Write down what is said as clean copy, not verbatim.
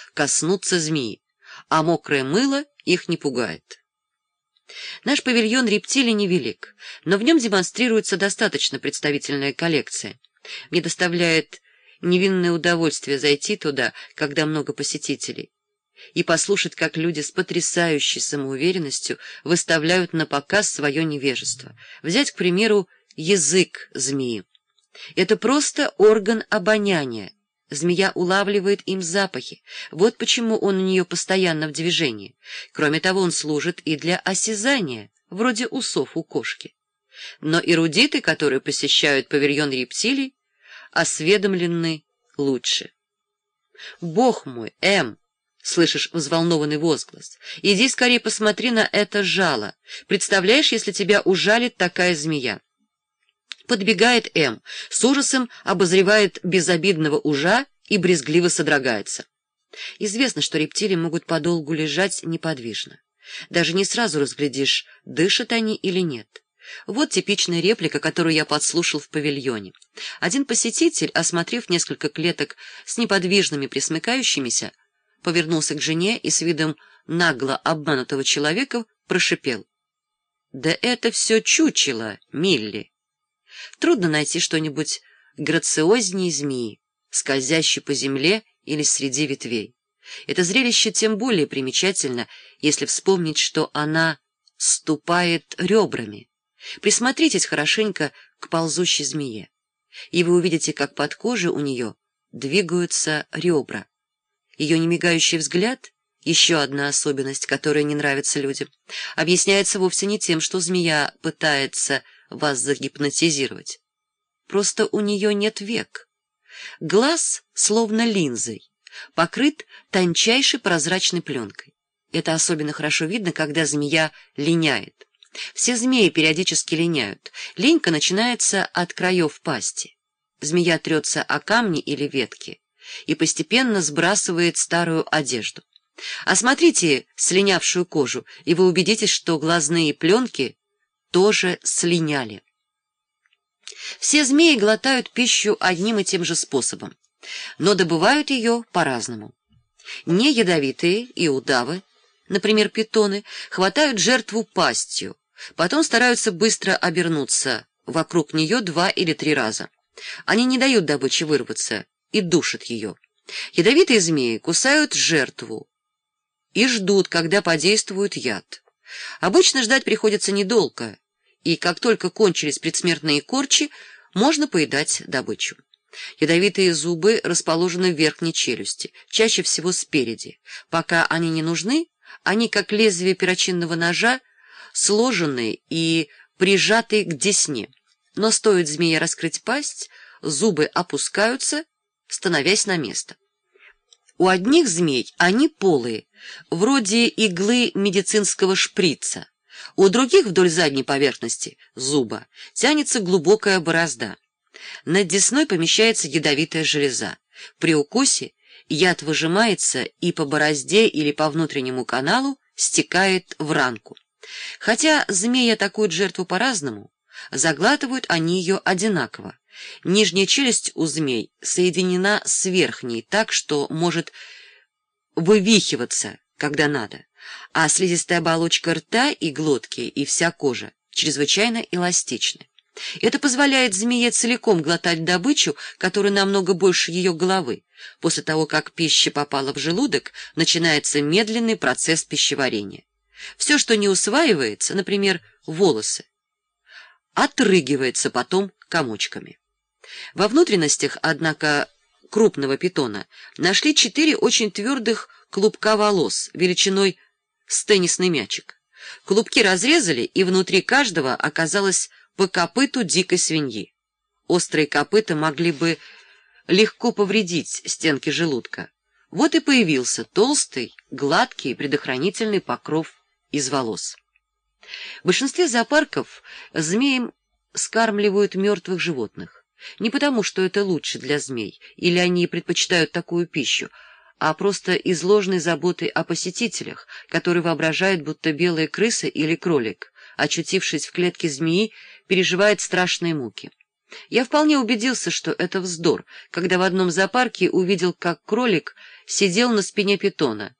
коснуться змеи, а мокрое мыло их не пугает. Наш павильон рептилий невелик, но в нем демонстрируется достаточно представительная коллекция. Мне доставляет невинное удовольствие зайти туда, когда много посетителей, и послушать, как люди с потрясающей самоуверенностью выставляют на показ свое невежество. Взять, к примеру, язык змеи. Это просто орган обоняния. Змея улавливает им запахи. Вот почему он у нее постоянно в движении. Кроме того, он служит и для осязания, вроде усов у кошки. Но эрудиты, которые посещают павильон рептилий, осведомлены лучше. «Бог мой, Эм!» — слышишь взволнованный возглас. «Иди скорее посмотри на это жало. Представляешь, если тебя ужалит такая змея?» Подбегает М, с ужасом обозревает безобидного ужа и брезгливо содрогается. Известно, что рептилии могут подолгу лежать неподвижно. Даже не сразу разглядишь, дышат они или нет. Вот типичная реплика, которую я подслушал в павильоне. Один посетитель, осмотрев несколько клеток с неподвижными пресмыкающимися, повернулся к жене и с видом нагло обманутого человека прошипел: «Да это все чучело, Милли!» Трудно найти что-нибудь грациознее змеи, скользящей по земле или среди ветвей. Это зрелище тем более примечательно, если вспомнить, что она ступает ребрами. Присмотритесь хорошенько к ползущей змее, и вы увидите, как под кожей у нее двигаются ребра. Ее немигающий взгляд — еще одна особенность, которая не нравится людям, объясняется вовсе не тем, что змея пытается вас загипнотизировать. Просто у нее нет век. Глаз, словно линзой, покрыт тончайшей прозрачной пленкой. Это особенно хорошо видно, когда змея линяет. Все змеи периодически линяют. Линька начинается от краев пасти. Змея трется о камни или ветки и постепенно сбрасывает старую одежду. Осмотрите слинявшую кожу, и вы убедитесь, что глазные пленки тоже слиняли. Все змеи глотают пищу одним и тем же способом, но добывают ее по-разному. Неядовитые и удавы, например, питоны, хватают жертву пастью, потом стараются быстро обернуться вокруг нее 2 или 3 раза. Они не дают добыче вырваться и душат ее. Ядовитые змеи кусают жертву и ждут, когда подействует яд. Обычно ждать приходится недолго, и как только кончились предсмертные корчи, можно поедать добычу. Ядовитые зубы расположены в верхней челюсти, чаще всего спереди. Пока они не нужны, они, как лезвие перочинного ножа, сложены и прижаты к десне. Но стоит змее раскрыть пасть, зубы опускаются, становясь на место. У одних змей они полые, вроде иглы медицинского шприца. У других вдоль задней поверхности зуба тянется глубокая борозда. Над десной помещается ядовитая железа. При укусе яд выжимается и по борозде или по внутреннему каналу стекает в ранку. Хотя змеи атакуют жертву по-разному, заглатывают они ее одинаково. Нижняя челюсть у змей соединена с верхней так, что может вывихиваться, когда надо, а слизистая оболочка рта и глотки и вся кожа чрезвычайно эластичны. Это позволяет змее целиком глотать добычу, которая намного больше ее головы. После того, как пища попала в желудок, начинается медленный процесс пищеварения. Все, что не усваивается, например, волосы, отрыгивается потом комочками. Во внутренностях, однако, крупного питона нашли 4 очень твердых клубка волос величиной с теннисный мячик. Клубки разрезали, и внутри каждого оказалось по копыту дикой свиньи. Острые копыта могли бы легко повредить стенки желудка. Вот и появился толстый, гладкий предохранительный покров из волос. В большинстве зоопарков змеям скармливают мертвых животных. Не потому, что это лучше для змей, или они предпочитают такую пищу, а просто из ложной заботы о посетителях, которые воображают, будто белая крыса или кролик, очутившись в клетке змеи, переживает страшные муки. Я вполне убедился, что это вздор, когда в одном зоопарке увидел, как кролик сидел на спине питона.